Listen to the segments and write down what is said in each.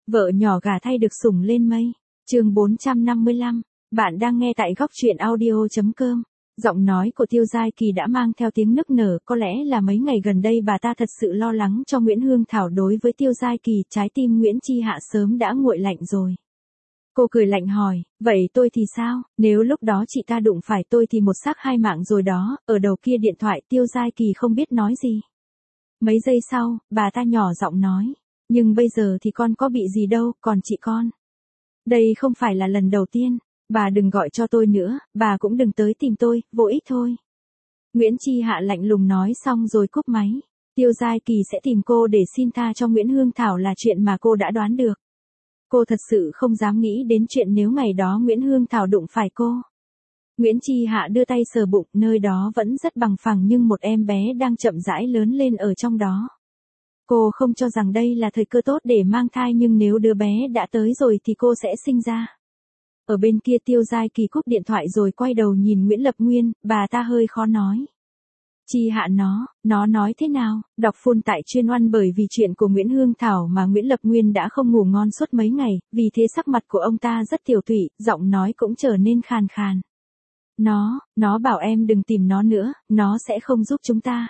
Vợ nhỏ gả thay được sủng lên mây. Chương 455. Bạn đang nghe tại góc truyện audio.com. Giọng nói của Tiêu Giai Kỳ đã mang theo tiếng nức nở, có lẽ là mấy ngày gần đây bà ta thật sự lo lắng cho Nguyễn Hương Thảo. Đối với Tiêu Giai Kỳ, trái tim Nguyễn Chi Hạ sớm đã nguội lạnh rồi. Cô cười lạnh hỏi, vậy tôi thì sao, nếu lúc đó chị ta đụng phải tôi thì một xác hai mạng rồi đó. Ở đầu kia điện thoại Tiêu Giai Kỳ không biết nói gì. Mấy giây sau, bà ta nhỏ giọng nói, nhưng bây giờ thì con có bị gì đâu, còn chị con. Đây không phải là lần đầu tiên, bà đừng gọi cho tôi nữa, bà cũng đừng tới tìm tôi, vô ích thôi. Nguyễn Chi Hạ lạnh lùng nói xong rồi cúp máy. Tiêu Giai Kỳ sẽ tìm cô để xin tha cho Nguyễn Hương Thảo là chuyện mà cô đã đoán được. Cô thật sự không dám nghĩ đến chuyện nếu ngày đó Nguyễn Hương Thảo đụng phải cô. Nguyễn Chi Hạ đưa tay sờ bụng, nơi đó vẫn rất bằng phẳng nhưng một em bé đang chậm rãi lớn lên ở trong đó. Cô không cho rằng đây là thời cơ tốt để mang thai, nhưng nếu đứa bé đã tới rồi thì cô sẽ sinh ra. Ở bên kia Tiêu Giai Kỳ cúp điện thoại rồi quay đầu nhìn Nguyễn Lập Nguyên, bà ta hơi khó nói. Chi Hạ nó nói thế nào? Đọc full tại chuyên oan. Bởi vì chuyện của Nguyễn Hương Thảo mà Nguyễn Lập Nguyên đã không ngủ ngon suốt mấy ngày, vì thế sắc mặt của ông ta rất tiểu tụy, giọng nói cũng trở nên khàn khàn. Nó bảo em đừng tìm nó nữa, nó sẽ không giúp chúng ta.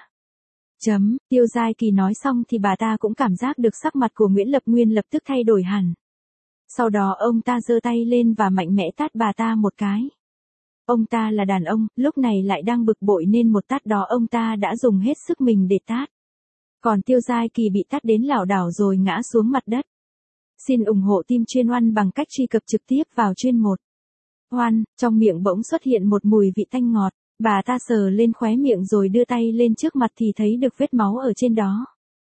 Tiêu Giai Kỳ nói xong thì bà ta cũng cảm giác được sắc mặt của Nguyễn Lập Nguyên lập tức thay đổi hẳn. Sau đó ông ta giơ tay lên và mạnh mẽ tát bà ta một cái. Ông ta là đàn ông, lúc này lại đang bực bội nên một tát đó ông ta đã dùng hết sức mình để tát. Còn Tiêu Giai Kỳ bị tát đến lảo đảo rồi ngã xuống mặt đất. Xin ủng hộ team chuyên oan bằng cách truy cập trực tiếp vào chuyên 1. Oan, trong miệng bỗng xuất hiện một mùi vị tanh ngọt, bà ta sờ lên khóe miệng rồi đưa tay lên trước mặt thì thấy được vết máu ở trên đó.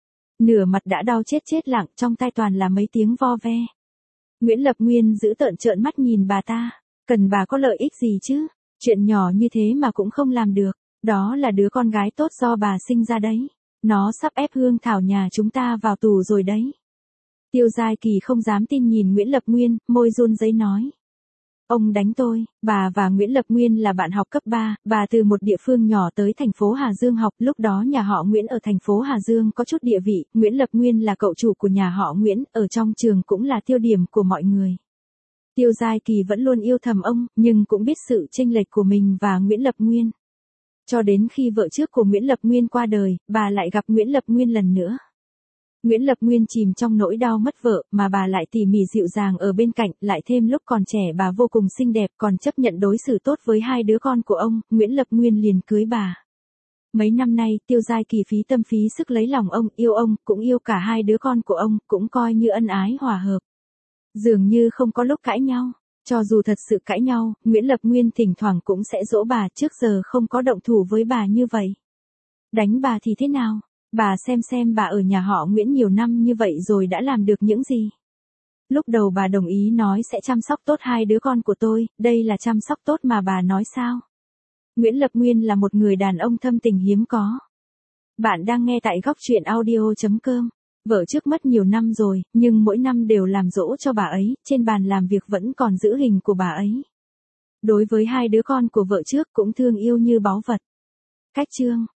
Nửa mặt đã đau chết lặng, trong tai toàn là mấy tiếng vo ve. Nguyễn Lập Nguyên giữ tợn trợn mắt nhìn bà ta, cần bà có lợi ích gì chứ, chuyện nhỏ như thế mà cũng không làm được, đó là đứa con gái tốt do bà sinh ra đấy, nó sắp ép Hương Thảo nhà chúng ta vào tù rồi đấy. Tiêu Giai Kỳ không dám tin nhìn Nguyễn Lập Nguyên, môi run rẩy nói. Ông đánh tôi. Bà và Nguyễn Lập Nguyên là bạn học cấp 3, bà từ một địa phương nhỏ tới thành phố Hà Dương học, lúc đó nhà họ Nguyễn ở thành phố Hà Dương có chút địa vị, Nguyễn Lập Nguyên là cậu chủ của nhà họ Nguyễn, ở trong trường cũng là tiêu điểm của mọi người. Tiêu Giai Kỳ vẫn luôn yêu thầm ông, nhưng cũng biết sự chênh lệch của mình và Nguyễn Lập Nguyên. Cho đến khi vợ trước của Nguyễn Lập Nguyên qua đời, bà lại gặp Nguyễn Lập Nguyên lần nữa. Nguyễn Lập Nguyên chìm trong nỗi đau mất vợ, mà bà lại tỉ mỉ dịu dàng ở bên cạnh, lại thêm lúc còn trẻ bà vô cùng xinh đẹp, còn chấp nhận đối xử tốt với hai đứa con của ông, Nguyễn Lập Nguyên liền cưới bà. Mấy năm nay, Tiêu Giai Kỳ phí tâm phí sức lấy lòng ông, cũng yêu cả hai đứa con của ông, cũng coi như ân ái hòa hợp. Dường như không có lúc cãi nhau, cho dù thật sự cãi nhau, Nguyễn Lập Nguyên thỉnh thoảng cũng sẽ dỗ bà, trước giờ không có động thủ với bà như vậy. Đánh bà thì thế nào? Bà xem bà ở nhà họ Nguyễn nhiều năm như vậy rồi đã làm được những gì. Lúc đầu bà đồng ý nói sẽ chăm sóc tốt hai đứa con của tôi, đây là chăm sóc tốt mà bà nói sao? Nguyễn Lập Nguyên là một người đàn ông thâm tình hiếm có. Bạn đang nghe tại góc truyện audio.com. Vợ trước mất nhiều năm rồi, nhưng mỗi năm đều làm dỗ cho bà ấy, trên bàn làm việc vẫn còn giữ hình của bà ấy. Đối với hai đứa con của vợ trước cũng thương yêu như báu vật. Cách chương